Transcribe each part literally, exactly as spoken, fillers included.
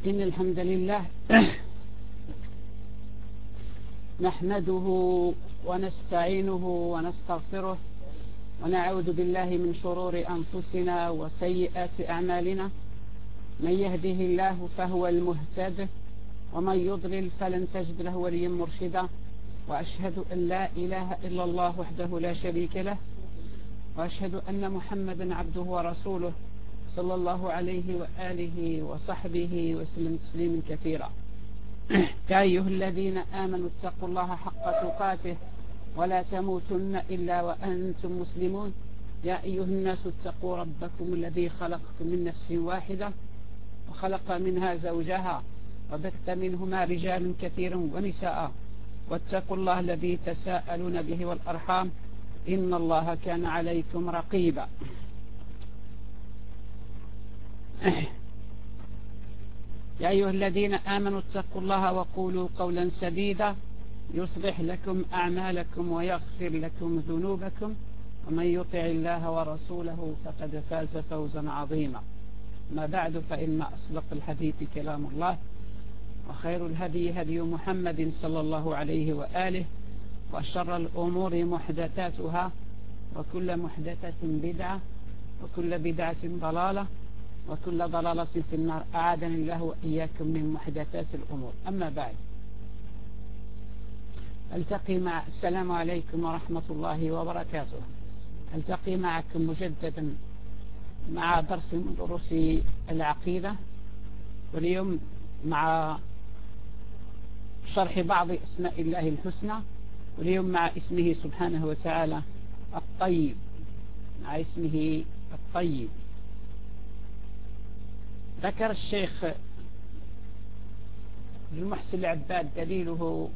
إن الحمد لله نحمده ونستعينه ونستغفره ونعوذ بالله من شرور أنفسنا وسيئات أعمالنا. من يهده الله فهو المهتد ومن يضلل فلن تجد له وليا مرشدا. وأشهد أن لا إله إلا الله وحده لا شريك له، وأشهد أن محمدا عبده ورسوله صلى الله عليه وآله وصحبه وسلم تسليما كثيرا. يا أيها الذين آمنوا اتقوا الله حق تقاته ولا تموتن إلا وأنتم مسلمون. يا أيها الناس اتقوا ربكم الذي خلقكم من نفس واحدة وخلق منها زوجها وبث منهما رجالا كثيرا ونساء، واتقوا الله الذي تساءلون به والأرحام إن الله كان عليكم رقيبا. يا أيها الذين آمنوا اتقوا الله وقولوا قولا سديدا يصلح لكم أعمالكم ويغفر لكم ذنوبكم، ومن يطع الله ورسوله فقد فاز فوزا عظيما. ما بعد، فإن أصدق الحديث كلام الله، وخير الهدي هدي محمد صلى الله عليه وآله، وشر الأمور محدثاتها، وكل محدثة بدعة، وكل بدعة ضلالة، وكل ضلالة في النار. أعاذني الله وإياكم من محدثات الأمور. أما بعد، ألتقي مع السلام عليكم ورحمة الله وبركاته. ألتقي معكم مجددا مع درس من دروس العقيدة، واليوم مع شرح بعض أسماء الله الحسنى، واليوم مع اسمه سبحانه وتعالى الطيب، مع اسمه الطيب. ذكر الشيخ المحسن العباد دليله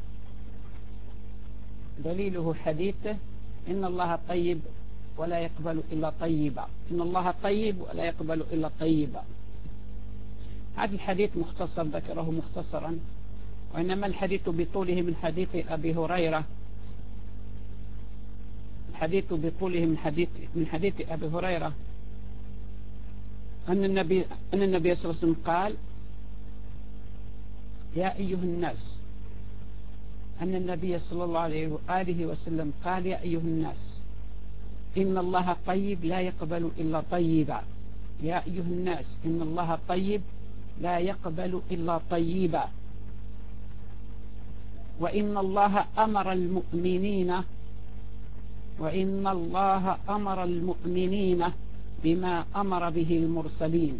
دليله حديثه: إن الله طيب ولا يقبل إلا طيبا. إن الله طيب ولا يقبل إلا طيبا. هذا الحديث مختصر، ذكره مختصرا، وإنما الحديث بطوله من حديث أبي هريرة. الحديث بطوله من حديث من حديث أبي هريرة أن النبي أن النبي صلى الله عليه وسلم قال: يا أيها الناس أن النبي صلى الله عليه وآله وسلم قال: يا أيها الناس إن الله طيب لا يقبل إلا طيبا. يا أيها الناس إن الله طيب لا يقبل إلا طيبا. وإن الله أمر المؤمنين وإن الله أمر المؤمنين بما أمر به المرسلين.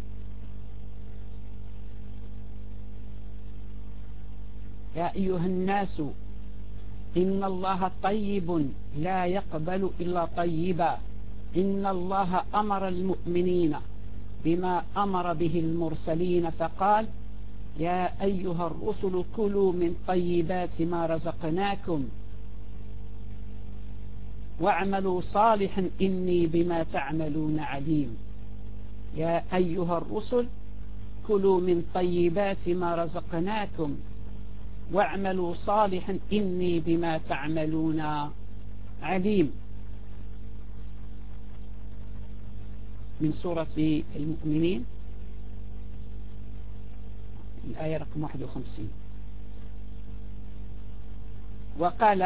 يا أيها الناس إن الله طيب لا يقبل إلا طيبا. إن الله أمر المؤمنين بما أمر به المرسلين، فقال: يا أيها الرسل كلوا من طيبات ما رزقناكم واعملوا صالحا إني بما تعملون عليم. يا أيها الرسل كلوا من طيبات ما رزقناكم واعملوا صالحا إني بما تعملون عليم. من سورة المؤمنين، الآية رقم واحد وخمسين. وقال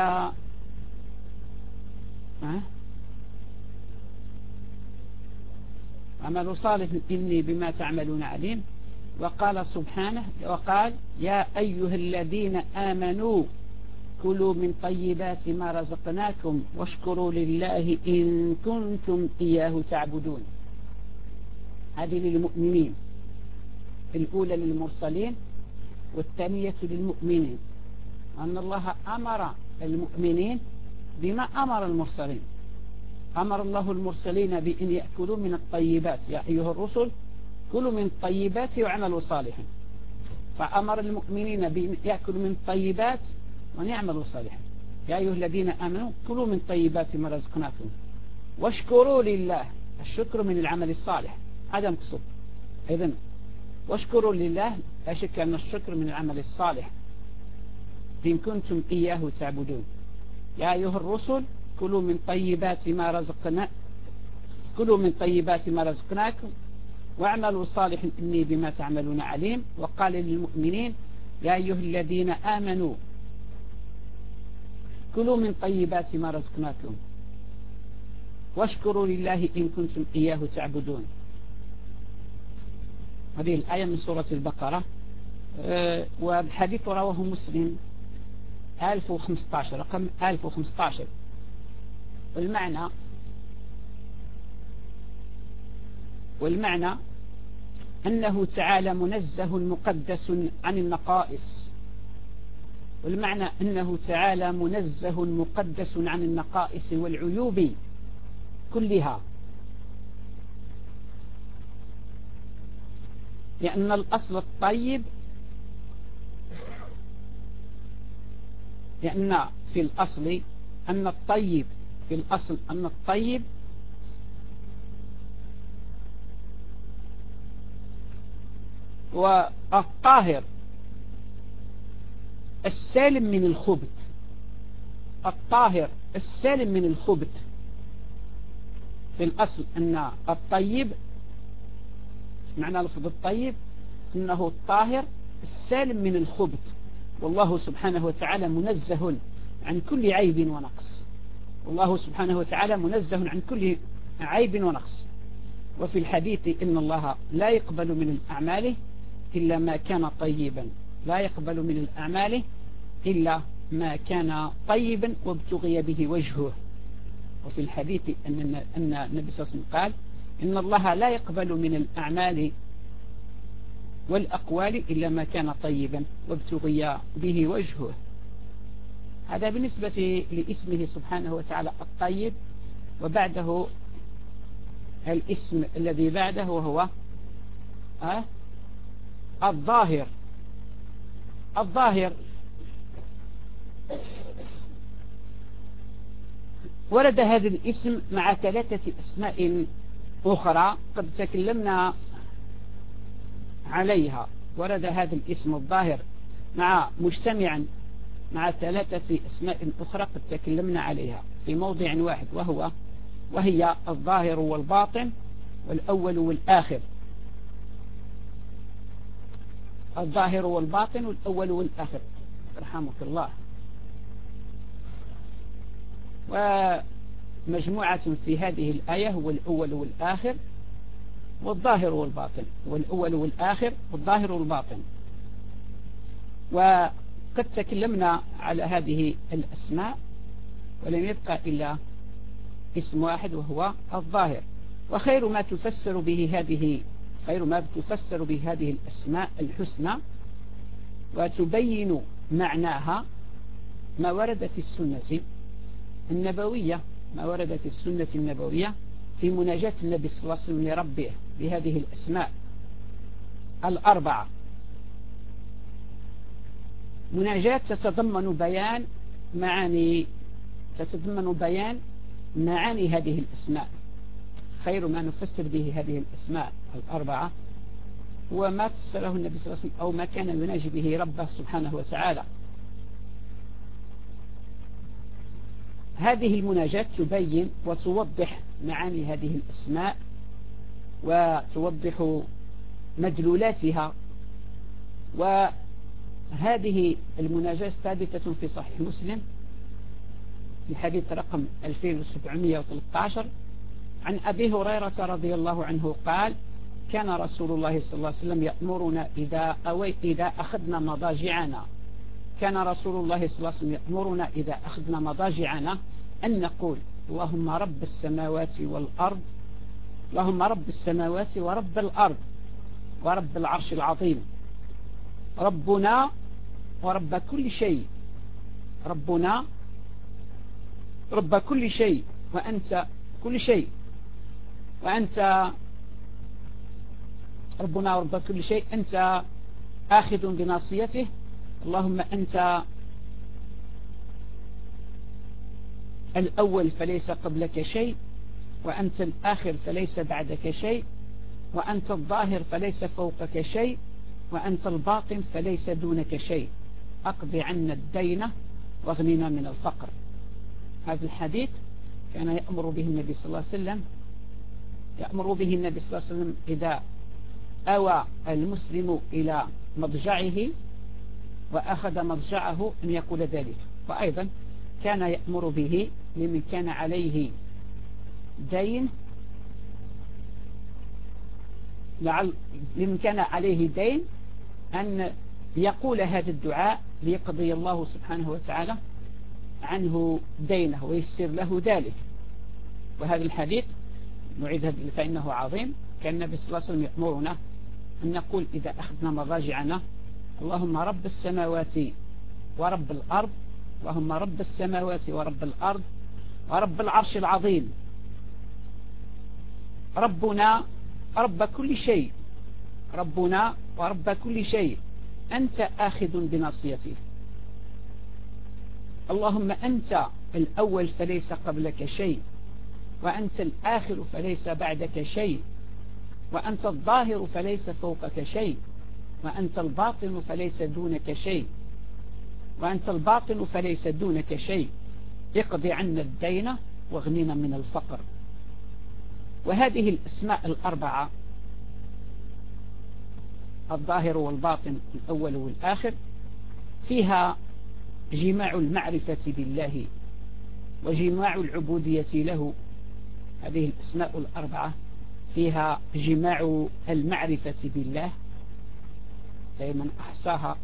عملوا صالح إني بما تعملون عليم. وقال سبحانه وقال: يا أيها الذين آمنوا كلوا من طيبات ما رزقناكم واشكروا لله إن كنتم إياه تعبدون. هذه للمؤمنين، الأولى للمرسلين والثانية للمؤمنين. أن الله أمر المؤمنين بما أمر المرسلين. أمر الله المرسلين بأن يأكلوا من الطيبات. يا أيها الرسل كلوا من الطيبات واعملوا صالحا. فأمر المؤمنين بأن يأكلوا من الطيبات وأن يعملوا صالحا. يا أيها الذين آمنوا كلوا من طيبات ما رزقناكم واشكروا لله. الشكر من العمل الصالح، هذا مقصود. إذن واشكروا لله، لا شك أن الشكر من العمل الصالح إن كنتم إياه تعبدون. يا أيها الرسل كلوا من طيبات ما رزقنا كلوا من طيبات ما رزقناكم واعملوا صالحا إني بما تعملون عليم. وقال للمؤمنين يا أيها الذين آمنوا كلوا من طيبات ما رزقناكم واشكروا لله إن كنتم إياه تعبدون. هذه الآية من سورة البقرة. أه والحديث رواه مسلم ألف وخمسة عشر، رقم ألف وخمسة عشر. والمعنى والمعنى أنه تعالى منزه مقدس عن النقائص. والمعنى أنه تعالى منزه مقدس عن النقائص والعيوب كلها، لأن الأصل الطيب، لأن في الأصل أن الطيب في الأصل أن الطيب والطاهر السالم من الخبث، الطاهر السالم من الخبث. في الأصل أن الطيب، معنى لفظ الطيب أنه الطاهر السالم من الخبث، والله سبحانه وتعالى منزه عن كل عيب ونقص، والله سبحانه وتعالى منزه عن كل عيب ونقص. وفي الحديث إن الله لا يقبل من الأعمال إلا ما كان طيبا، لا يقبل من الأعمال إلا ما كان طيبا وابتغي به وجهه. وفي الحديث أن أن النبي صلى الله عليه وسلم قال إن الله لا يقبل من الأعمال والأقوال إلا ما كان طيبا وابتغي به وجهه. هذا بالنسبة لاسمه سبحانه وتعالى الطيب. وبعده الاسم الذي بعده وهو أه الظاهر. الظاهر ورد هذا الاسم مع ثلاثة أسماء أخرى قد تكلمنا عليها. ورد هذا الاسم الظاهر مع مجتمعا مع ثلاثة أسماء أخرى قد تكلمنا عليها في موضع واحد، وهو وهي الظاهر والباطن والأول والآخر. الظاهر والباطن والأول والآخر، رحمك الله. ومجموعة في هذه الآية هو الأول والآخر والظاهر والباطن، والأول والآخر والظاهر والباطن. وقد تكلمنا على هذه الأسماء ولم يبقى إلا اسم واحد وهو الظاهر. وخير ما تفسر به هذه خير ما تفسر به هذه الأسماء الحسنى وتبين معناها ما ورد في السنة النبوية ما ورد في السنة النبوية في مناجاة النبي صلى الله عليه وسلم لربه بهذه الأسماء الأربعة. مناجاة تتضمن بيان معاني تتضمن بيان معاني هذه الأسماء. خير ما نفسر به هذه الأسماء الأربعة هو ما فسره النبي صلى الله عليه وسلم أو ما كان يناجي به ربه سبحانه وتعالى. هذه المناجاة تبين وتوضح معاني هذه الأسماء وتوضح مدلولاتها. وهذه المناجاة ثابتة في صحيح مسلم في حديث رقم ألفين وسبعمائة وثلاثة عشر عن أبي هريرة رضي الله عنه قال كان رسول الله صلى الله عليه وسلم يأمرنا إذا, أوي إذا أخذنا مضاجعنا كان رسول الله صلى الله عليه وسلم يأمرنا إذا أخذنا مضاجعنا أن نقول اللهم رب السماوات والأرض اللهم رب السماوات ورب الأرض ورب العرش العظيم ربنا ورب كل شيء ربنا رب كل شيء وأنت كل شيء وأنت ربنا ورب كل شيء أنت آخذ بناصيته اللهم أنت الأول فليس قبلك شيء وأنت الآخر فليس بعدك شيء وأنت الظاهر فليس فوقك شيء وأنت الباطن فليس دونك شيء أقضي عنا الدين واغننا من الفقر. هذا الحديث كان يأمر به النبي صلى الله عليه وسلم يأمر به النبي صلى الله عليه وسلم إذا أوى المسلم إلى مضجعه وأخذ مضجعه أن يقول ذلك. وأيضا كان يأمر به لمن كان عليه دين لعل لمن كان عليه دين أن يقول هذا الدعاء ليقضي الله سبحانه وتعالى عنه دينه ويسر له ذلك. وهذا الحديث نعيد فإنه عظيم. كان النبي صلى الله عليه وسلم يأمرنا أن نقول إذا أخذنا مضاجعنا: اللهم رب السماوات ورب الأرض، اللهم رب السماوات ورب الأرض ورب العرش العظيم، ربنا رب كل شيء، ربنا ورب كل شيء، أنت آخذ بناصيته، اللهم أنت الأول فليس قبلك شيء، وأنت الآخر فليس بعدك شيء، وأنت الظاهر فليس فوقك شيء، وأنت الباطن فليس دونك شيء، وأنت الباطن فليس دونك شيء، اقضي عنا الدين واغننا من الفقر. وهذه الأسماء الأربعة، الظاهر والباطن الأول والآخر، فيها جماع المعرفة بالله وجماع العبودية له. هذه الأسماء الأربعة فيها جماع المعرفة بالله، أي من أحصاها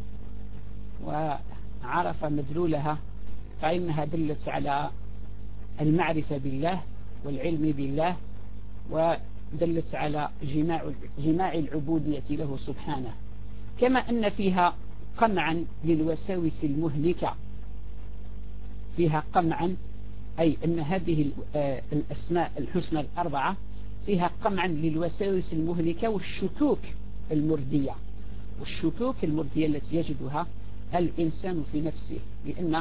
وعرف مدلولها فإنها دلت على المعرفة بالله والعلم بالله، ودلت على جماع جماع العبودية له سبحانه. كما أن فيها قمعا للوساوس المهلكة، فيها قمعا أي أن هذه الأسماء الحسنى الأربعة فيها قمعا للوساوس المهلكة والشكوك المردية، والشكوك المردية التي يجدها الإنسان في نفسه، لأن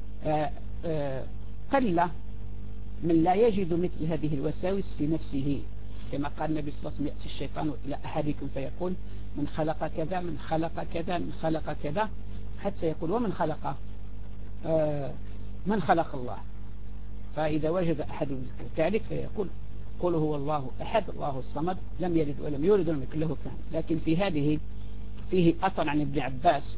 قل من لا يجد مثل هذه الوساوس في نفسه. كما قال النبي صلى الله عليه وسلم: يأتي الشيطان إلى أحدكم فيقول: من خلق كذا من خلق كذا من خلق كذا، حتى يقول: ومن خلق آه من خلق الله. فإذا وجد أحد ذلك فيقول: قل هو الله أحد الله الصمد لم يلد ولم يولد ولم يكن له كفوا. لكن في هذه فيه أثر عن ابن عباس.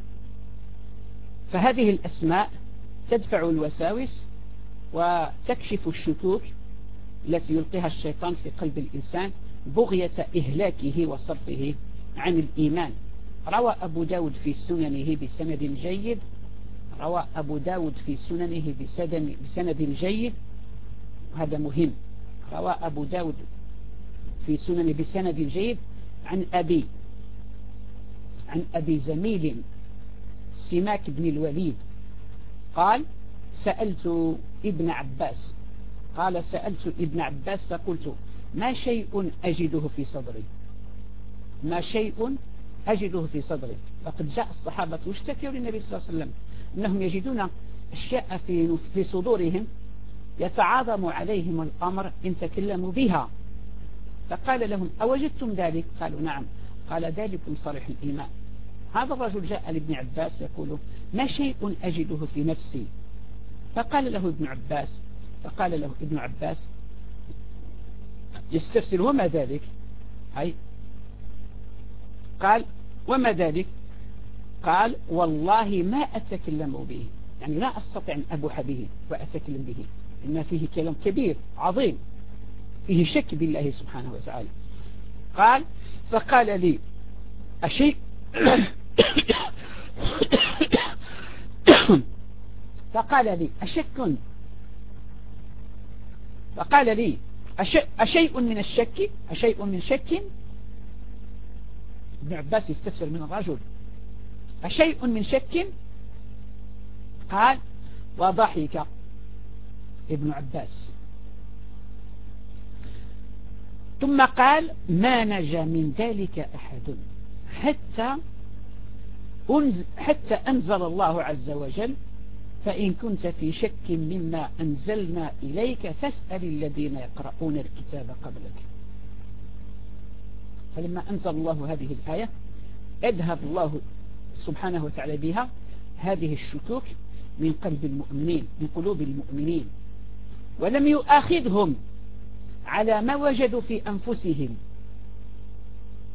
فهذه الأسماء تدفع الوساوس وتكشف الشكوك التي يلقيها الشيطان في قلب الإنسان بغية إهلاكه وصرفه عن الإيمان. روى أبو داود في سننه بسند جيد روى أبو داود في سننه بسند جيد وهذا مهم. روى أبو داود في سننه بسند جيد عن أبي عن أبي زميل سماك بن الوليد قال: سألت ابن عباس قال سألت ابن عباس فقلت: ما شيء أجده في صدري ما شيء أجده في صدري. وقد جاء الصحابة واشتكوا للنبي صلى الله عليه وسلم أنهم يجدون أشياء في في صدورهم يتعاظم عليهم الأمر إن تكلموا بها. فقال لهم: أوجدتم ذلك؟ قالوا: نعم. قال: ذلكم صريح الإيمان. هذا الرجل جاء لابن عباس يقول: ما شيء أجده في نفسي؟ فقال له ابن عباس فقال له ابن عباس يستفسر: وما ذلك؟ أي قال: وما ذلك؟ قال: والله ما أتكلم به، يعني لا أستطيع أن أبوح به وأتكلم به، إن فيه كلام كبير عظيم فيه شك بالله سبحانه وتعالى. قال: فقال لي: أشيء فقال لي: أشك فقال لي: أشيء من الشك أشيء من شك ابن عباس يستفسر من الرجل: أشيء من شك؟ قال: وضحك ابن عباس. ثم قال: ما نجا من ذلك أحد حتى حتى أنزل الله عز وجل: فإن كنت في شك مما أنزلنا إليك فاسأل الذين يقرؤون الكتاب قبلك. فلما أنزل الله هذه الآية أذهب الله سبحانه وتعالى بها هذه الشكوك من قلب المؤمنين من قلوب المؤمنين، ولم يؤاخذهم على ما وجدوا في أنفسهم،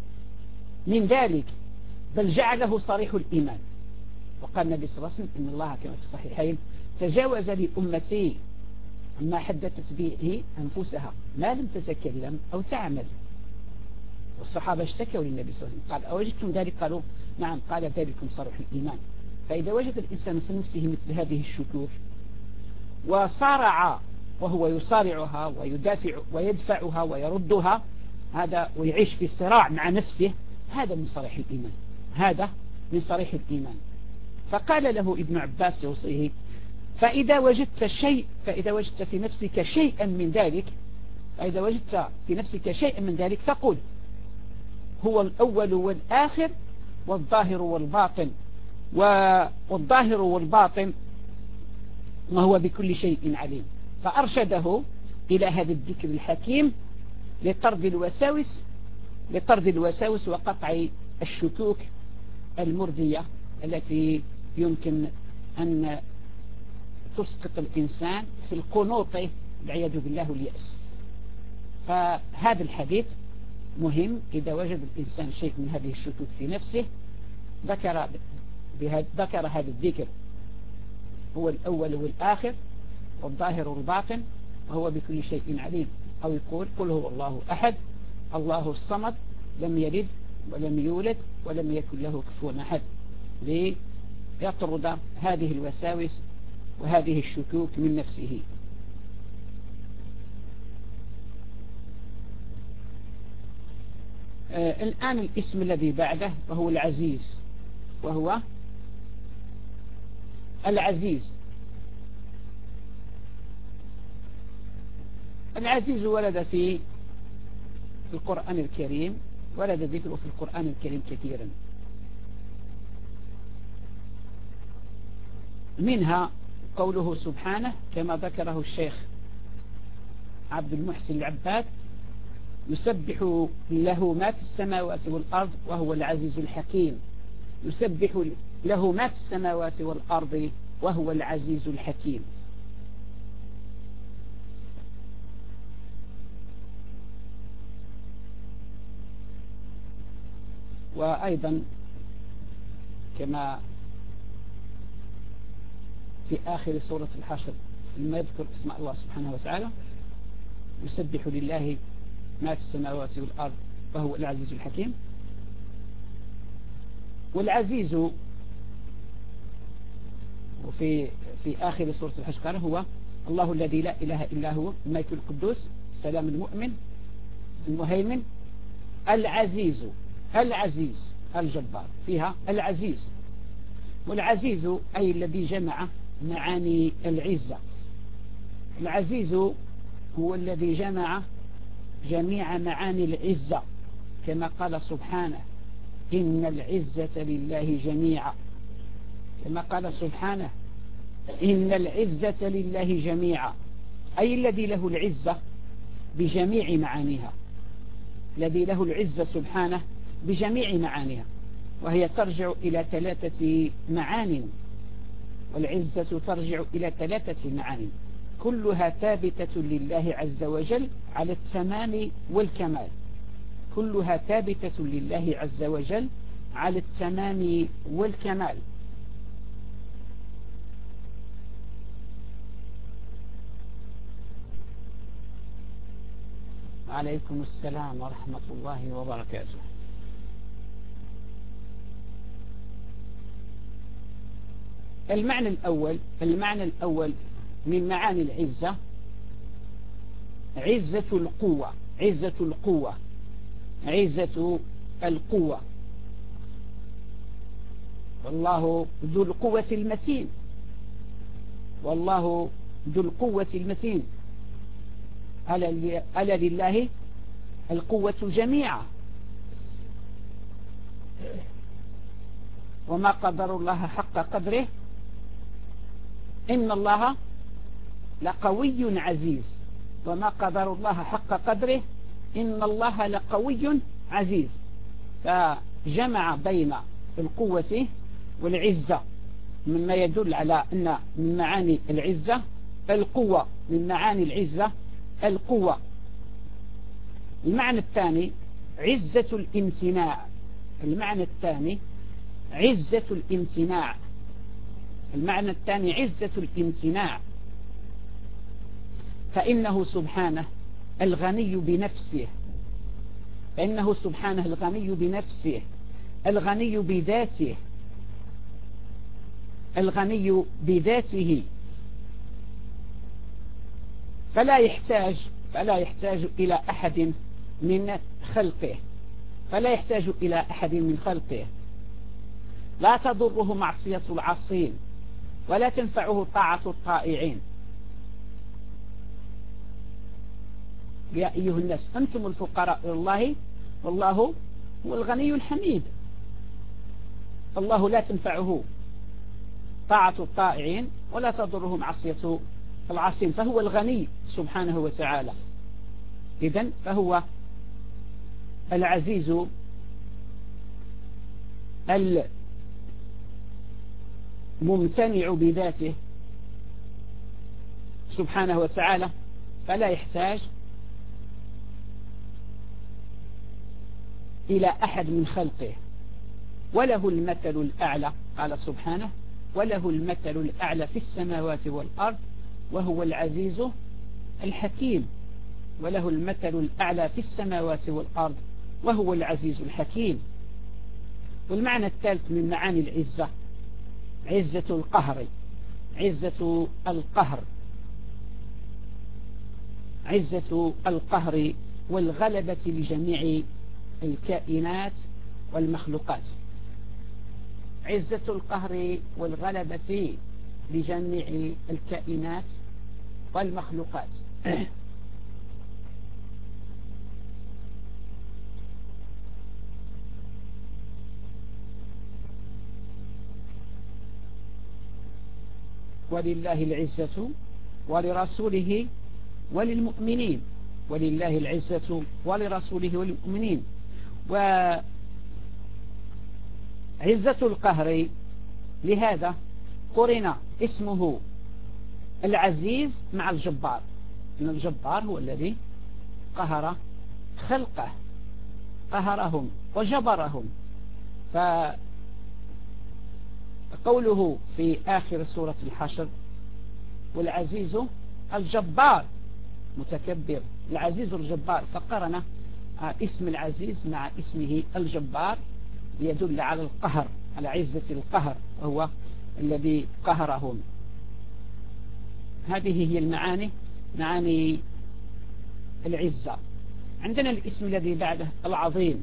من ذلك، بل جعله صريح الإيمان. وقال النبي صلى الله عليه وسلم إن الله كما في الصحيحين تجاوز لأمتي عما حدثت به أنفسها ما لم تتكلم أو تعمل. والصحابة اشتكوا للنبي صلى الله عليه وسلم قال أوجدتم ذلك؟ قالوا نعم. قال ذلكم صريح الإيمان. فإذا وجد الإنسان في نفسه مثل هذه الشكوك وصارع وهو يصارعها ويدافع ويدفعها ويردها، هذا ويعيش في صراع مع نفسه، هذا من صريح الإيمان، هذا من صريح الإيمان. فقال له ابن عباس يوصيه فإذا وجدت شيء فإذا وجدت في نفسك شيئا من ذلك فإذا وجدت في نفسك شيئا من ذلك فقل هو الأول والآخر والظاهر والباطن والظاهر والباطن وهو بكل شيء عليم. فأرشده إلى هذا الذكر الحكيم لطرد الوساوس لطرد الوساوس وقطع الشكوك المردية التي يمكن أن تسقط الإنسان في القنوط والعياذ بالله واليأس. فهذا الحديث مهم. إذا وجد الإنسان شيء من هذه الشكوك في نفسه ذكر ذكر هذا الذكر هو الأول والآخر والظاهر والباطن وهو بكل شيء عليم. أو يقول قل هو الله أحد الله الصمد لم يلد ولم يولد ولم يكن له كفوا أحد، ليطرد هذه الوساوس وهذه الشكوك من نفسه. آه الآن الاسم الذي بعده وهو العزيز، وهو العزيز. العزيز ورد في القرآن الكريم، ورد ذكره في القرآن الكريم كثيرا، منها قوله سبحانه كما ذكره الشيخ عبد المحسن العباد يسبح له ما في السماوات والأرض وهو العزيز الحكيم. يسبح له ما في السماوات والأرض وهو العزيز الحكيم. وأيضا كما في آخر سورة الحشر لما يذكر اسم الله سبحانه وتعالى يسبح لله ما في السماوات والأرض وهو العزيز الحكيم. والعزيز وفي في آخر سورة الحشر قال هو الله الذي لا إله إلا هو الملك القدوس السلام المؤمن المهيمن العزيز العزيز الجبار، فيها العزيز. والعزيز أي الذي جمع معاني العزة. العزيز هو الذي جمع جميع معاني العزة كما قال سبحانه إن العزة لله جميعا، كما قال سبحانه إن العزة لله جميعا، أي الذي له العزة بجميع معانيها، الذي له العزة سبحانه بجميع معانيها، وهي ترجع إلى ثلاثة معان. والعزة ترجع إلى ثلاثة معان كلها ثابتة لله عز وجل على التمام والكمال، كلها ثابتة لله عز وجل على التمام والكمال. عليكم السلام ورحمة الله وبركاته. المعنى الأول المعنى الأول من معاني العزة عزة القوة، عزة القوة عزة القوة. والله ذو القوة المتين، والله ذو القوة المتين. ألا لله القوة جميعا وما قدر الله حق قدره إن الله لقوي عزيز، وما قدر الله حق قدره إن الله لقوي عزيز. فجمع بين القوة والعزة مما يدل على أن من معاني العزة القوة، من معاني العزة القوة. المعنى الثاني عزة الامتناع، المعنى الثاني عزة الامتناع. المعنى الثاني عزة الامتناع، فإنه سبحانه الغني بنفسه، فإنه سبحانه الغني بنفسه، الغني بذاته، الغني بذاته، فلا يحتاج فلا يحتاج إلى أحد من خلقه، فلا يحتاج إلى أحد من خلقه. لا تضره معصية العاصين ولا تنفعه طاعة الطائعين. يا أيها الناس أنتم الفقراء إلى الله والله هو الغني الحميد. فالله لا تنفعه طاعة الطائعين ولا تضره معصية العاصين، فهو الغني سبحانه وتعالى. إذن فهو العزيز الممتنع بذاته سبحانه وتعالى، فلا يحتاج إلى أحد من خلقه. وله المثل الأعلى، قال سبحانه وله المثل الأعلى في السماوات والأرض وهو العزيز الحكيم. وله المثل الأعلى في السماوات والأرض وهو العزيز الحكيم. والمعنى الثالث من معاني العزة عزة القهر، عزة القهر، عزة القهر والغلبة لجميع الكائنات والمخلوقات. عزة القهر والغلبة لجميع الكائنات والمخلوقات. ولله العزة ولرسوله وللمؤمنين، ولله العزة ولرسوله وللمؤمنين. وعزة القهر لهذا قرن اسمه العزيز مع الجبار، إن الجبار هو الذي قهر خلقه، قهرهم وجبرهم. فقوله في آخر سورة الحشر والعزيز الجبار متكبر، العزيز الجبار، فقرن اسم العزيز مع اسمه الجبار ليدل على القهر، على عزة القهر، وهو الذي قهرهم. هذه هي المعاني، معاني العزة. عندنا الاسم الذي بعده العظيم،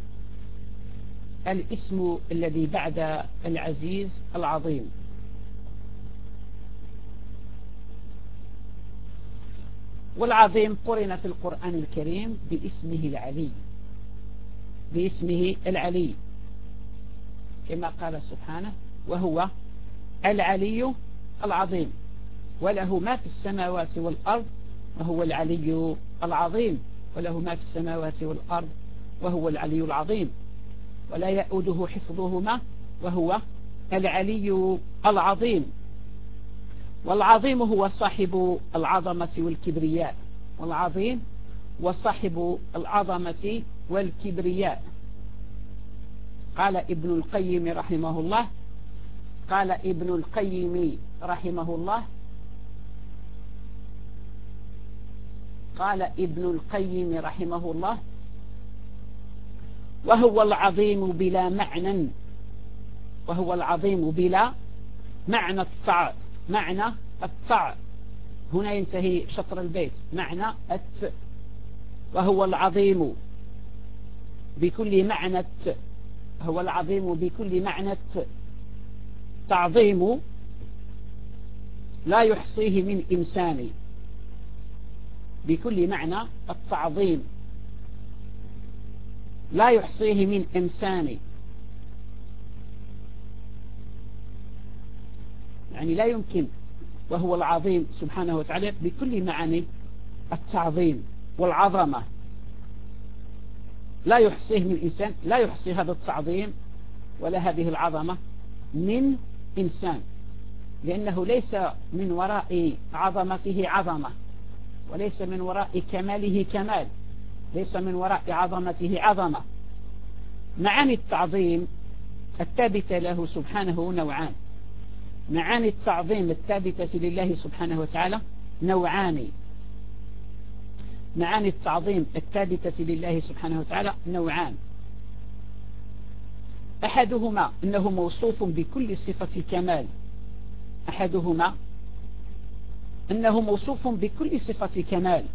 الاسم الذي بعد العزيز العظيم. والعظيم قرن في القرآن الكريم باسمه العلي، باسمه العلي، كما قال سبحانه وهو العلي العظيم وله ما في السماوات والأرض وهو العلي العظيم، وله ما في السماوات والأرض وهو العلي العظيم، ولا يؤوده حفظهما وهو العلي العظيم. والعظيم هو صاحب العظمة والكبرياء، والعظيم وصاحب العظمة والكبرياء. قال ابن القيم رحمه الله قال ابن القيم رحمه الله قال ابن القيم رحمه الله وهو العظيم بلا معنى، وهو العظيم بلا معنى الطاعة، معنى الطاعة هنا ينتهي شطر البيت، معنى الت، وهو العظيم بكل معنى الت، هو العظيم بكل معنى الت، تعظيم لا يحصيه من إنسان، بكل معنى التعظيم لا يحصيه من إنسان، يعني لا يمكن، وهو العظيم سبحانه وتعالى بكل معاني التعظيم والعظمة، لا يحصيه من إنسان، لا يحصي هذا التعظيم ولا هذه العظمة من إنسان، لأنه ليس من وراء عظمته عظمة، وليس من وراء كماله كمال، ليس من وراء عظمته عظمة، معاني التعظيم الثابتة له سبحانه نوعان. معاني التعظيم الثابتة لله سبحانه وتعالى نوعان. معاني التعظيم الثابتة لله سبحانه وتعالى نوعان. أحدهما أنه موصوف بكل صفة كمال. أحدهما أنه موصوف بكل صفة كمال.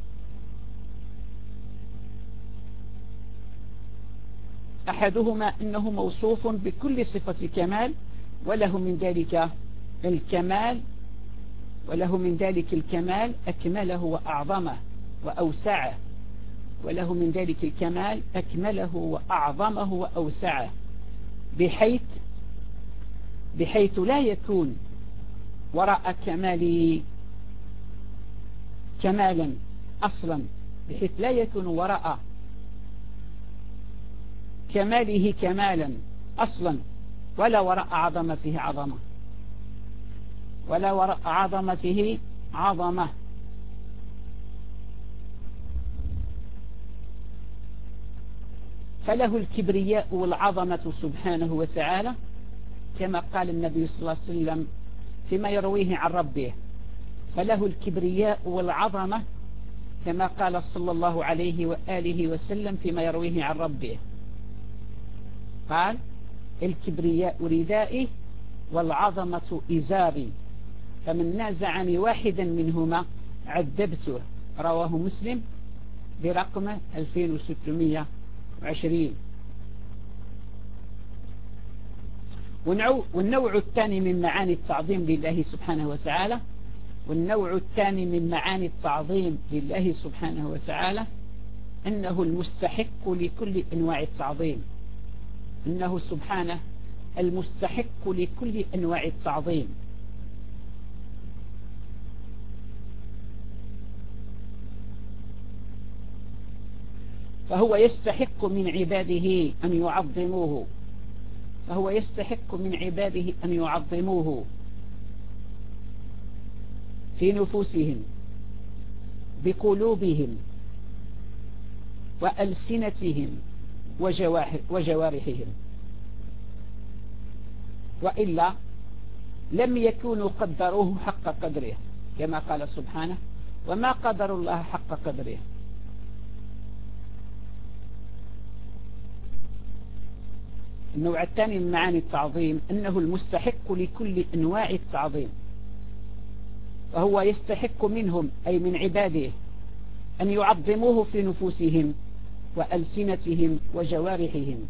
أحدهما أنه موصوف بكل صفة كمال وله من ذلك الكمال وله من ذلك الكمال أكمله وأعظمه وأوسعه. وله من ذلك الكمال أكمله وأعظمه وأوسعه بحيث بحيث لا يكون وراء كماله كمالا أصلا، بحيث لا يكون وراء كماله كمالا أصلا، ولا وراء عظمته عظمة، ولا وراء عظمته عظمة. فله الكبرياء والعظمة سبحانه وتعالى كما قال النبي صلى الله عليه وسلم فيما يرويه عن ربه. فله الكبرياء والعظمة كما قال صلى الله عليه وآله وسلم فيما يرويه عن ربه. قال: الكبرياء ردائي والعظمة إزاري، فمن نازعني واحدا منهما عذبته. رواه مسلم برقم ألفين وستمائة وعشرين. والنوع الثاني من معاني التعظيم لله سبحانه وتعالى والنوع الثاني من معاني التعظيم لله سبحانه وتعالى أنه المستحق لكل أنواع التعظيم. إنه سبحانه المستحق لكل أنواع التعظيم. فهو يستحق من عباده أن يعظموه فهو يستحق من عباده أن يعظموه في نفوسهم بقلوبهم وألسنتهم وجوارحهم، وإلا لم يكونوا قدروه حق قدره كما قال سبحانه: وما قدر الله حق قدره. النوع الثاني من معاني التعظيم أنه المستحق لكل أنواع التعظيم، فهو يستحق منهم أي من عباده أن يعظموه في نفوسهم وألسنتهم وجوارحهم،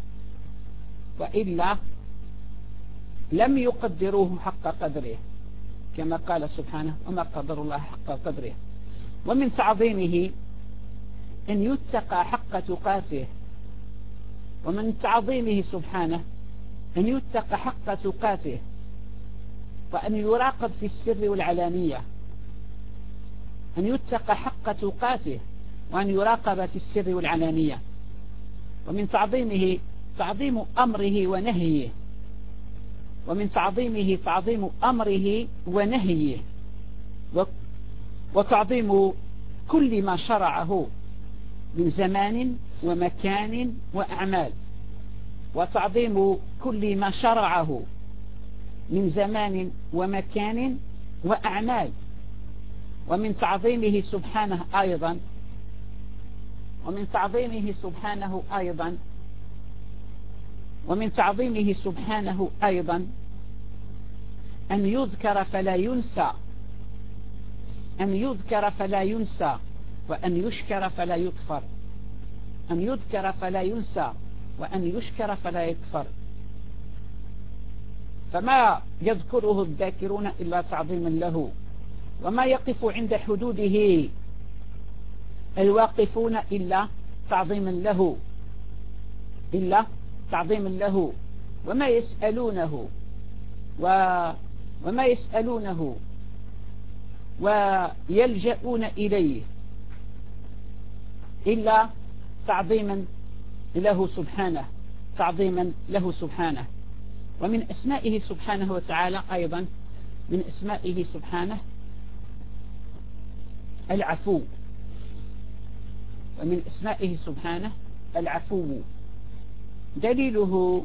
وإلا لم يقدروه حق قدره كما قال سبحانه: وما قدر الله حق قدره. ومن تعظيمه أن يتقى حق تقاته، ومن تعظيمه سبحانه أن يتقى حق تقاته، وأن يراقب في السر والعلانية. أن يتقى حق تقاته وأن يراقب في السر والعلانية. ومن تعظيمه تعظيم أمره ونهيه ومن تعظيمه تعظيم أمره ونهيه وتعظيم كل ما شرعه من زمان ومكان وأعمال وتعظيم كل ما شرعه من زمان ومكان وأعمال. ومن تعظيمه سبحانه أيضا ومن تعظيمه سبحانه أيضا ومن تعظيمه سبحانه أيضا أن يذكر فلا ينسى أن يذكر فلا ينسى وأن يشكر فلا يكفر أن يذكر فلا ينسى وأن يشكر فلا يكفر. فما يذكره الذاكرون إلا تعظيما له، وما يقف عند حدوده الواقفون إلا تعظيما له إلا تعظيما له وما يسألونه و وما يسألونه ويلجؤون إليه إلا تعظيما له سبحانه تعظيما له سبحانه. ومن أسمائه سبحانه وتعالى أيضا من أسمائه سبحانه العفو ومن أسمائه سبحانه العفو دليله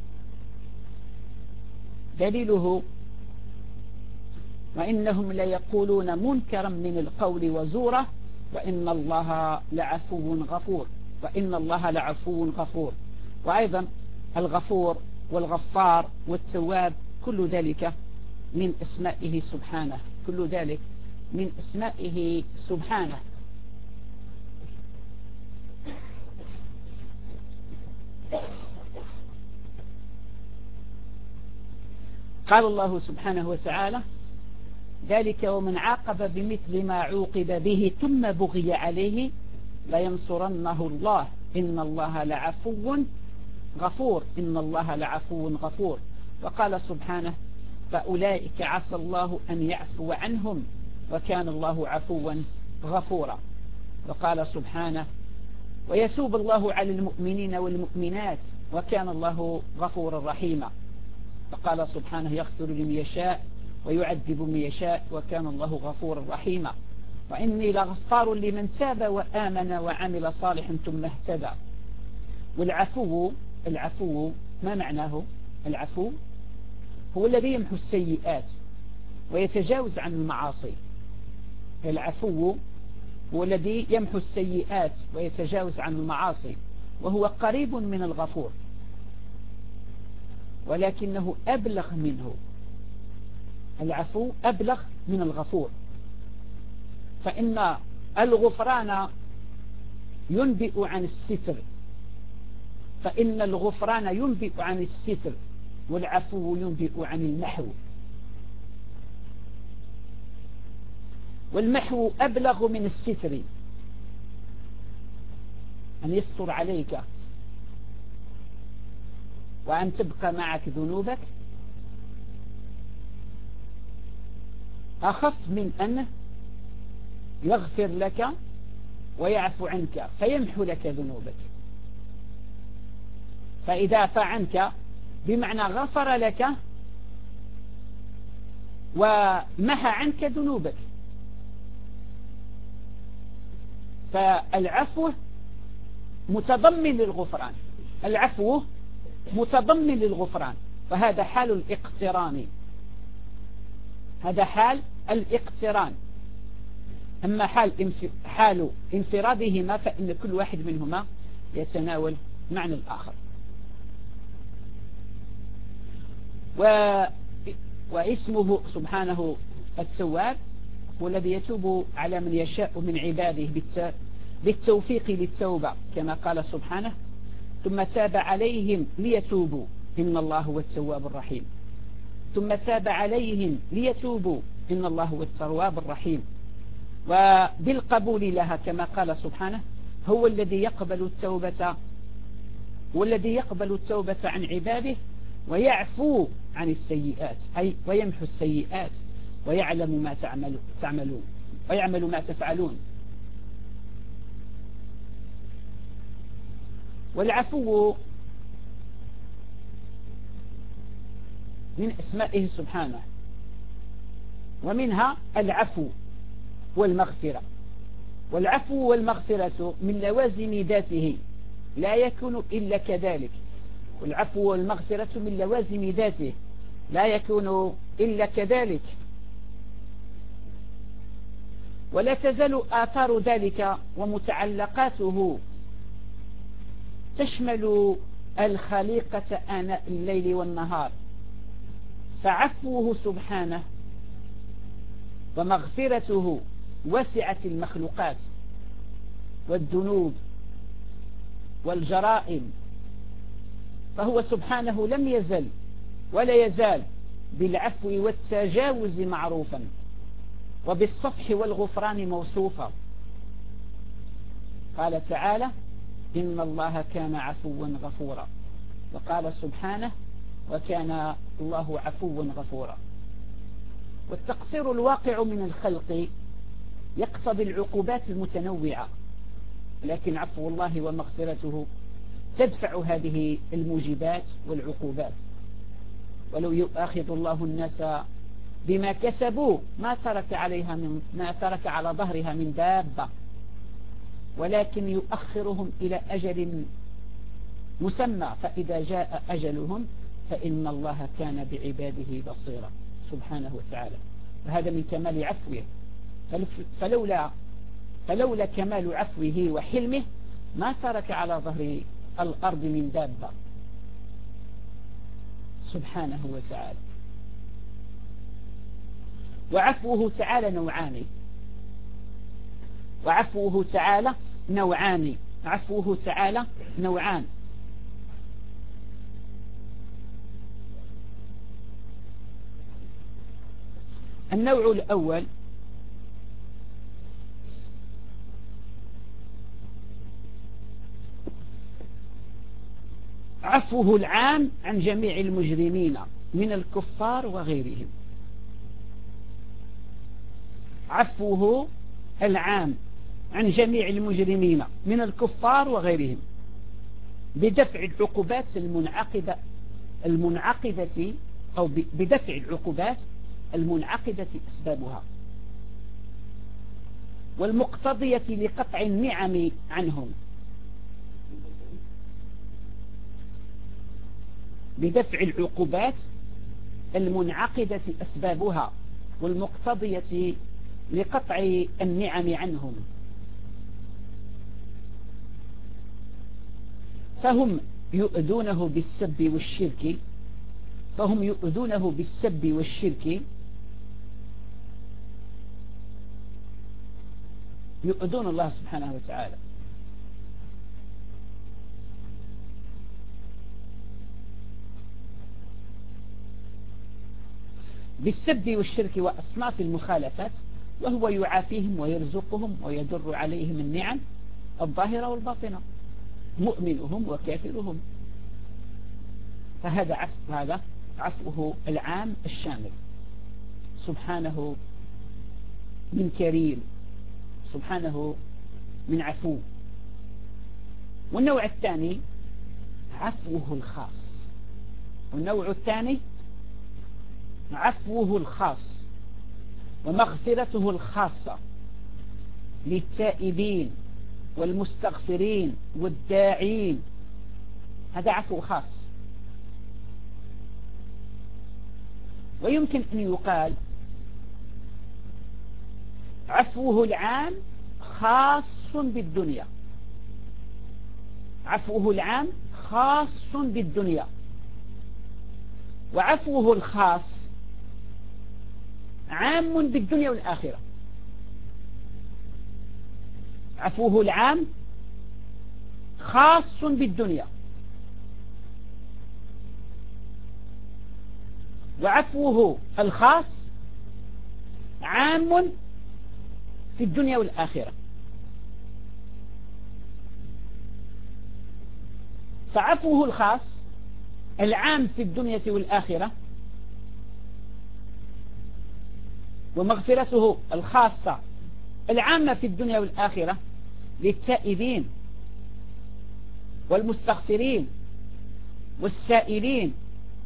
دليله وإنهم ليقولون منكرا من القول وزورا وإن الله لعفو غفور وإن الله لعفو غفور. وأيضا الغفور والغفار والتواب كل ذلك من اسمائه سبحانه، كل ذلك من اسمائه سبحانه. قال الله سبحانه وتعالى: ذلك ومن عاقب بمثل ما عوقب به ثم بغي عليه لينصرنه الله إن الله لعفو غفور إن الله لعفو غفور. وقال سبحانه: فأولئك عسى الله أن يعفو عنهم وكان الله عفوا غفورا. وقال سبحانه: ويتوب الله على المؤمنين والمؤمنات وكان الله غفورا رحيما. وقال سبحانه: يغفر لمن يشاء ويعذب من يشاء وكان الله غفورا رحيما. وإني لغفار لمن تاب وآمن وعمل صالحا ثم اهتدى. والعفو العفو ما معناه؟ العفو هو الذي يمحو السيئات ويتجاوز عن المعاصي. العفو هو الذي يمحو السيئات ويتجاوز عن المعاصي، وهو قريب من الغفور ولكنه أبلغ منه. العفو أبلغ من الغفور، فإن الغفران ينبئ عن الستر فإن الغفران ينبئ عن الستر والعفو ينبئ عن المحو. والمحو أبلغ من الستر، أن يستر عليك وأن تبقى معك ذنوبك أخف من أن يغفر لك ويعفو عنك فيمحو لك ذنوبك. فإذا عفا عنك بمعنى غفر لك ومحى عنك ذنوبك. فالعفو متضمن للغفران، العفو متضمن للغفران، فهذا حال الاقتران، هذا حال الاقتران. أما حال حال انفرادهما فإن كل واحد منهما يتناول معنى الآخر. و... واسمه سبحانه التواب هو الذي يتوب على من يشاء من عباده بالت... بالتوفيق للتوبة، كما قال سبحانه: ثم تاب عليهم ليتوبوا إن الله هو التواب الرحيم. ثم تاب عليهم ليتوبوا إن الله هو التواب الرحيم. وبالقبول لها كما قال سبحانه: هو الذي يقبل التوبة والذي يقبل التوبة عن عباده ويعفو عن السيئات، أي ويمحو السيئات ويعلم ما تعمل تعملون ويعمل ما تفعلون. والعفو من اسمائه سبحانه، ومنها العفو والمغفرة. والعفو والمغفرة من لوازم ذاته لا يكون إلا كذلك. والعفو والمغفرة من لوازم ذاته لا يكون إلا كذلك. ولا تزال آثار ذلك ومتعلقاته تشمل الخليقة آناء الليل والنهار. فعفوه سبحانه ومغفرته وسعت المخلوقات والذنوب والجرائم، فهو سبحانه لم يزل ولا يزال بالعفو والتجاوز معروفا وبالصفح والغفران موصوفا. قال تعالى: إن الله كان عفوا غفورا. وقال سبحانه: وكان الله عفوا غفورا. والتقصير الواقع من الخلق يقتضي العقوبات المتنوعة، لكن عفو الله ومغفرته تدفع هذه الموجبات والعقوبات. ولو يؤاخذ الله الناس بما كسبوا ما ترك عليها من ما ترك على ظهرها من دابة، ولكن يؤخرهم إلى أجل مسمى، فإذا جاء أجلهم فإن الله كان بعباده بصيرا سبحانه وتعالى. وهذا من كمال عفوه، فلولا فلولا كمال عفوه وحلمه ما ترك على ظهر الأرض من دابة سبحانه وتعالى. وعفوه تعالى نوعان وعفوه تعالى نوعان عفوه تعالى نوعان النوع الأول عفوه العام عن جميع المجرمين من الكفار وغيرهم. عفوه العام عن جميع المجرمين من الكفار وغيرهم بدفع العقوبات المنعقدة المنعقدة أو بدفع العقوبات المنعقدة أسبابها والمقتضية لقطع النعم عنهم بدفع العقوبات المنعقدة أسبابها والمقتضية لقطع النعم عنهم. فهم يؤذونه بالسب والشرك فهم يؤذونه بالسب والشرك يؤذون الله سبحانه وتعالى. بالسب والشرك وأصناف المخالفات، وهو يعافيهم ويرزقهم ويدر عليهم النعم الظاهرة والباطنة مؤمنهم وكافرهم. فهذا عفو هذا عفوه العام الشامل سبحانه من كريم سبحانه من عفو. والنوع الثاني عفوه الخاص والنوع الثاني عفوه الخاص ومغفرته الخاصة للتائبين والمستغفرين والداعين. هذا عفو خاص. ويمكن أن يقال عفوه العام خاص بالدنيا عفوه العام خاص بالدنيا وعفوه الخاص عام بالدنيا والآخرة. عفوه العام خاص بالدنيا وعفوه الخاص عام في الدنيا والآخرة. فعفوه الخاص العام في الدنيا والآخرة ومغفرته الخاصة العامة في الدنيا والآخرة للتائبين والمستغفرين والسائلين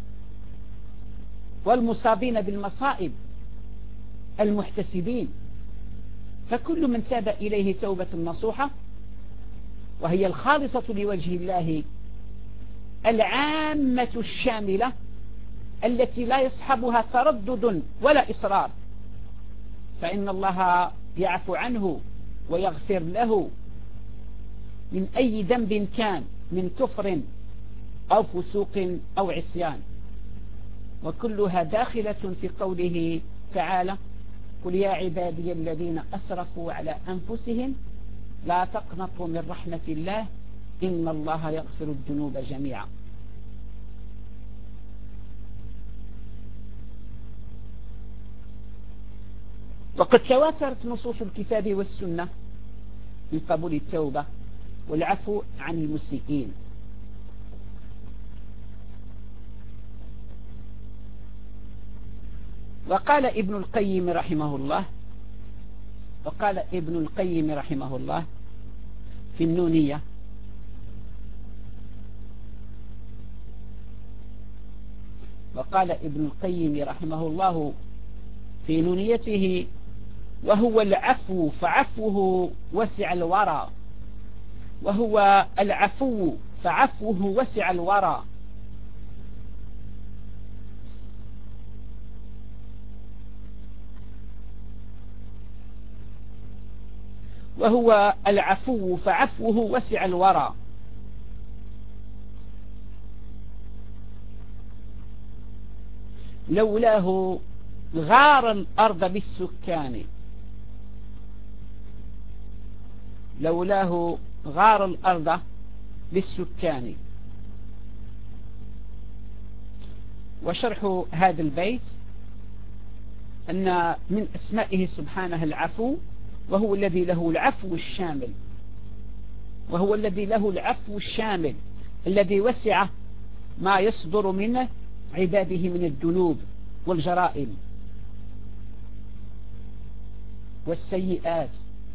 والمصابين بالمصائب المحتسبين. فكل من تاب إليه توبة نصوحة وهي الخالصة لوجه الله العامة الشاملة التي لا يصحبها تردد ولا إصرار، فإن الله يعفو عنه ويغفر له من أي ذنب كان من كفر أو فسوق أو عصيان. وكلها داخلة في قوله تعالى: قل يا عبادي الذين أسرفوا على أنفسهم لا تقنطوا من رحمة الله إن الله يغفر الذنوب جميعا. وقد تواترت نصوص الكتاب والسنة من قبول التوبة والعفو عن المسيئين. وقال ابن القيم رحمه الله وقال ابن القيم رحمه الله في النونية: وقال ابن القيم رحمه الله في نونيته: وهو العفو فعفوه وسع الورى وهو العفو فعفوه وسع الورى. وهو العفو فعفوه وسع الورى. لولاه غار الأرض بالسكان. لولاه غار الأرض بالسكان. وشرح هذا البيت أن من أسمائه سبحانه العفو، وهو الذي له العفو الشامل، وهو الذي له العفو الشامل الذي وسع ما يصدر من عباده من الذنوب والجرائم والسيئات،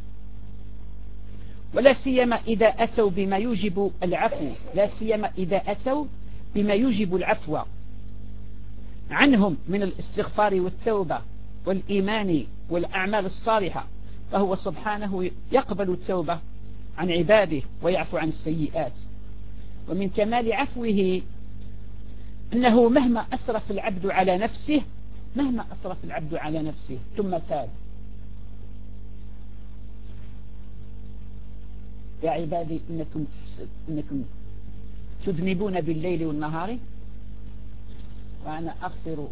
ولا سيما إذا أتوا بما يوجب العفو، لا سيما إذا أتوا بما يوجب العفو عنهم من الاستغفار والتوبة والإيمان والأعمال الصالحة، فهو سبحانه يقبل التوبة عن عباده ويعفو عن السيئات. ومن كمال عفوه أنه مهما أسرف العبد على نفسه مهما أسرف العبد على نفسه ثم تاب. يا عبادي إنكم, إنكم تذنبون بالليل والنهار وأنا أغفر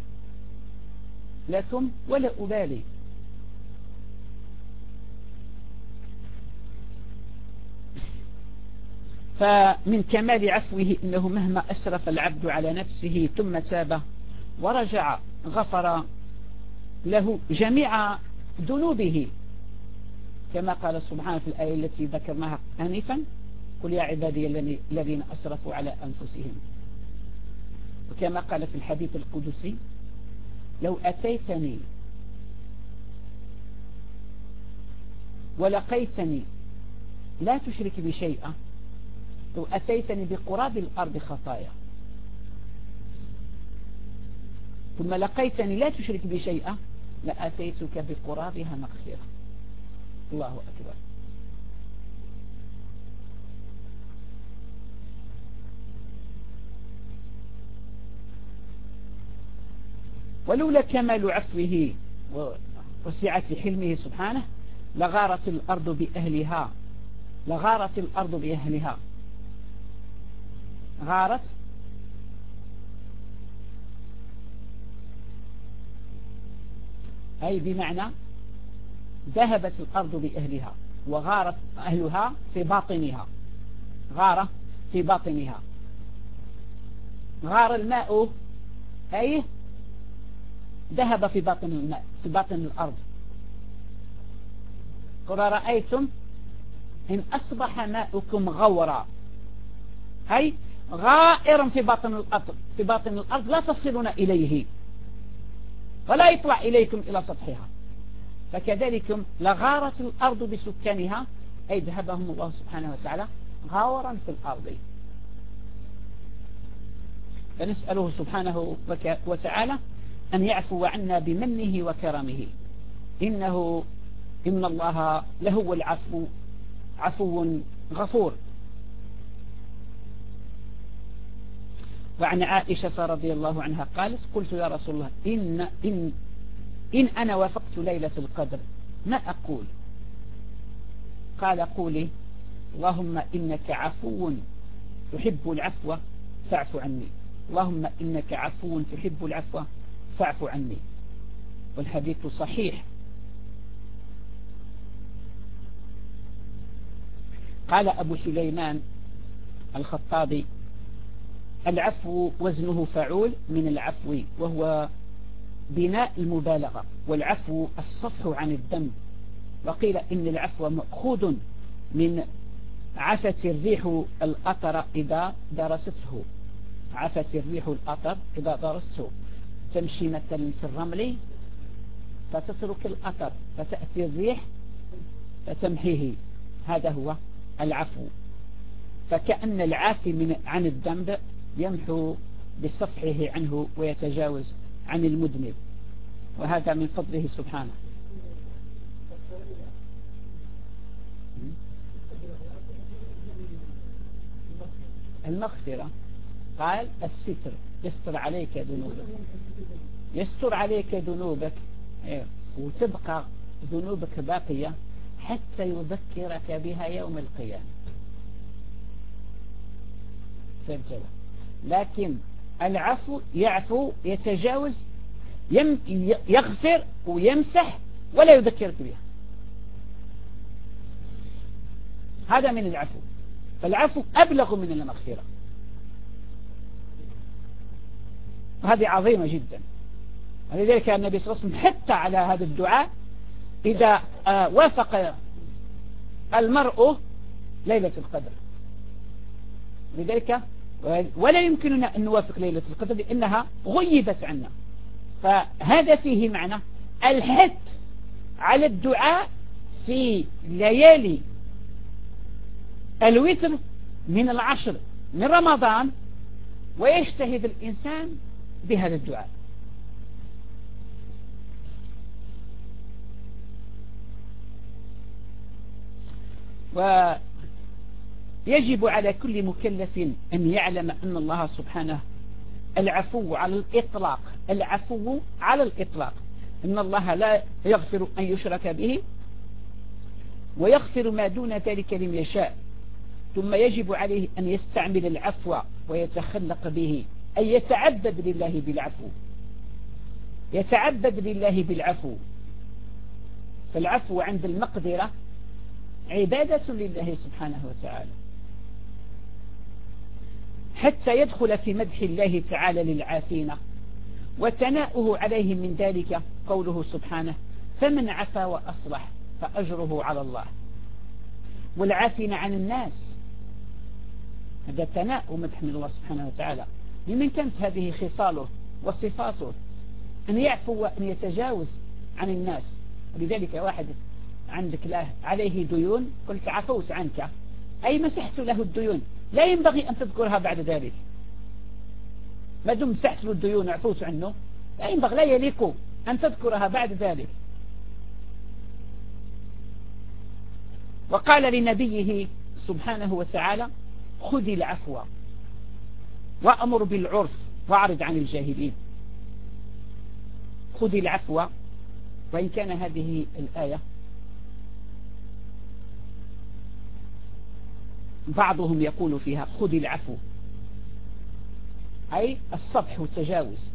لكم ولا أبالي. فمن كمال عفوه إنه مهما أسرف العبد على نفسه ثم تاب ورجع غفر له جميع ذنوبه، كما قال سبحانه في الآية التي ذكرناها آنفا: قل يا عبادي الذين أسرفوا على أنفسهم. وكما قال في الحديث القدسي: لو أتيتني ولقيتني لا تشرك بشيئا، لو أتيتني بقراب الأرض خطايا ثم لقيتني لا تشرك بشيئا لأتيتك بقرابها مغفرة. الله أكبر. ولولا كمال عفوه وسعة حلمه سبحانه لغارت الأرض بأهلها، لغارت الأرض بأهلها. غارت أي بمعنى ذهبت الأرض بأهلها، وغارت أهلها في باطنها. غارة في باطنها. غار الماء أي ذهب في باطن الماء، في باطن الأرض. قل رأيتم إن أصبح ماؤكم غورا، أي غائرا في باطن الأرض، في باطن الأرض لا تصلون إليه ولا يطلع إليكم إلى سطحها. فكذلك لغارت الأرض بسكانها، أي ذهبهم الله سبحانه وتعالى غاورا في الأرض. فنسأله سبحانه وتعالى أن يعفو عنا بمنه وكرمه، إنه إن الله لهو العفو عفو غفور. وعن عائشة رضي الله عنها قالت: قلت يا رسول الله إن, إن, إن أنا وافقت ليلة القدر ما أقول؟ قال: قولي اللهم إنك عفو تحب العفو فاعف عني، اللهم إنك عفو تحب العفو فاعف عني. والحديث صحيح. قال أبو سليمان الخطابي: العفو وزنه فعول من العفو، وهو بناء المبالغة، والعفو الصفح عن الذنب. وقيل إن العفو مأخوذ من عفت الريح الأطر إذا درسته، عفت الريح الأطر إذا درسته. تمشي مثلا في الرمل فتترك الأطر فتأتي الريح فتمحيه، هذا هو العفو. فكأن العافي من عن الذنب يمحو بصفحه عنه ويتجاوز عن المذنب، وهذا من فضله سبحانه. المغفرة. قال الستر، يستر عليك ذنوبك، يستر عليك ذنوبك وتبقى ذنوبك باقية حتى يذكرك بها يوم القيامة. فهمت؟ لكن العفو يعفو يتجاوز، يم يغفر ويمسح ولا يذكرك بها. هذا من العفو. فالعفو أبلغ من المغفرة، وهذه عظيمة جدا. ولذلك النبي صلى الله عليه وسلم حتى على هذا الدعاء إذا وافق المرء ليلة القدر. لذلك ولا يمكننا أن نوافق ليلة القدر لأنها غيبت عنا. فهذا فيه معنى الحث على الدعاء في ليالي الوتر من العشر من رمضان، ويجتهد الإنسان بهذا الدعاء. ويجب على كل مكلف أن يعلم أن الله سبحانه العفو على الإطلاق، العفو على الإطلاق، أن الله لا يغفر أن يشرك به ويغفر ما دون ذلك لمن يشاء. ثم يجب عليه أن يستعمل العفو ويتخلق به، أي يتعبد لله بالعفو، يتعبد لله بالعفو. فالعفو عند المقدرة عبادة لله سبحانه وتعالى، حتى يدخل في مدح الله تعالى للعافين وثناؤه عليهم من ذلك قوله سبحانه: فمن عفا وأصلح فأجره على الله. والعافين عن الناس هذا ثناء ومدح من الله سبحانه وتعالى. لمن كانت هذه خصاله وصفاته، أن يعفو وأن يتجاوز عن الناس. ولذلك واحد عندك له عليه ديون قلت عفوت عنك، أي مسحت له الديون، لا ينبغي أن تذكرها بعد ذلك. ما دم مسحت له الديون عفوت عنه، لا ينبغي، لا يليق أن تذكرها بعد ذلك. وقال لنبيه سبحانه وتعالى: خذ العفو وأمر بالعرف واعرض عن الجاهلين. خذ العفو، وإن كان هذه الآية بعضهم يقول فيها خذ العفو أي الصفح والتجاوز،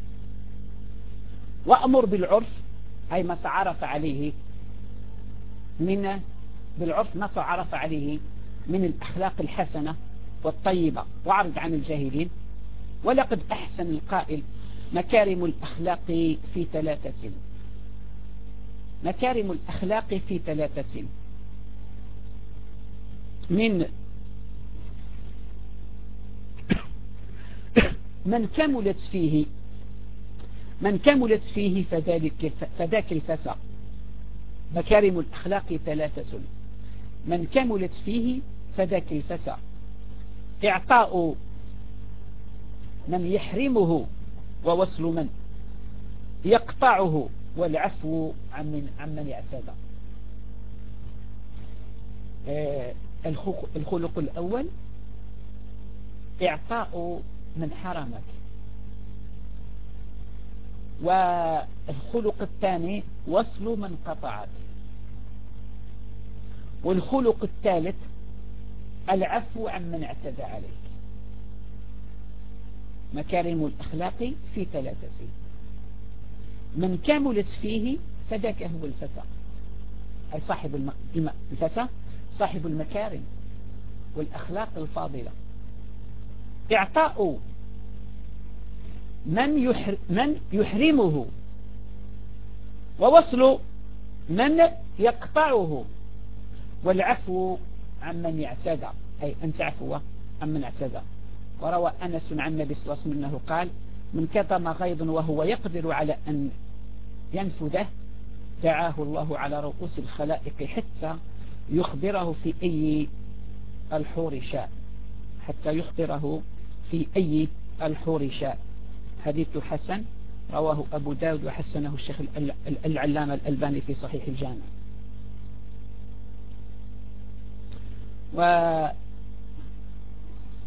وأمر بالعرف أي ما تعرف عليه من بالعرف ما تعرف عليه من الأخلاق الحسنة والطيبة، واعرض عن الجاهلين. ولقد أحسن القائل: مكارم الأخلاق في ثلاثة، مكارم الأخلاق في ثلاثة: من من كملت فيه من كملت فيه فذلك فذاك الفتى. مكارم الأخلاق ثلاثة: من كملت فيه فذاك الفتى، إعطاء من يحرمه ووصل من يقطعه، والعفو عمن عمن اعتدى. الخلق الأول إعطاء من حرمك، والخلق الثاني وصل من قطعك، والخلق الثالث العفو عمن اعتدى عليك. مكارم الأخلاق في ثلاثة: من كملت فيه فذاك هو الفتى، أي صاحب الفتى صاحب المكارم والأخلاق الفاضلة. إعطاء من, يحر من يحرمه، ووصل من يقطعه، والعفو عمن يعتدى أي أن تعفو عمن اعتدى. وروى أنس عن النبي صلى الله عليه وسلم أنه قال: من كتم غيظ وهو يقدر على أن ينفذه دعاه الله على رؤوس الخلائق حتى يخبره في أي الحور شاء، حتى يخبره في أي الحور شاء. حديث حسن رواه أبو داود وحسنه الشيخ العلامة الألباني في صحيح الجامع.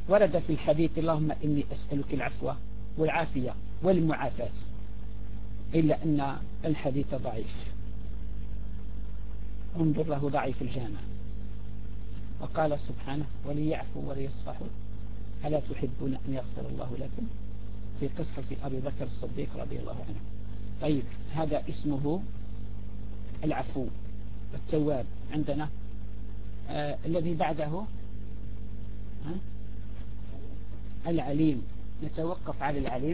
ورد في الحديث اللهم إني أسألك العفو والعافية والمعافاة، إلا أن الحديث ضعيف، انظر له ضعيف الجامع. وقال سبحانه وليعفوا وليصفحوا ألا تحبون أن يغفر الله لكم، في قصة أبي بكر الصديق رضي الله عنه. طيب هذا اسمه العفو والتواب. عندنا آه الذي بعده آه العليم. نتوقف على العليم.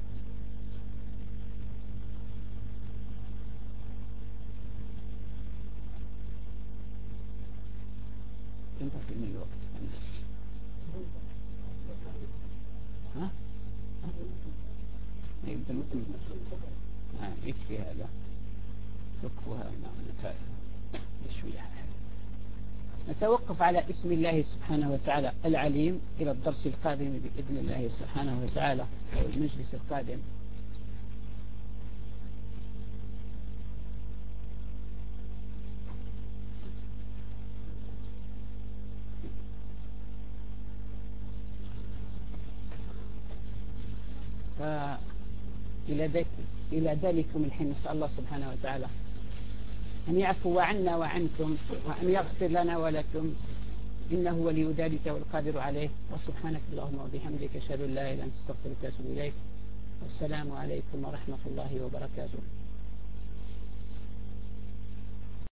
ينتهي من الوقت. ها؟ يمكن مثل آه يكفي هذا. فكفها شوية. نتوقف على اسم الله سبحانه وتعالى العليم إلى الدرس القادم بإذن الله سبحانه وتعالى، أو المجلس القادم. فإلى ذلك إلى ذلكم الحين نسأل الله سبحانه وتعالى أن يعفو عنا وعنكم، وأن يغفر لنا ولكم، إنه ولي ذلك والقادر عليه. وسبحانك اللهم وبحمدك أشهد أن لا إله إلا أنت أستغفرك وأتوب إليك. والسلام عليكم ورحمة الله وبركاته.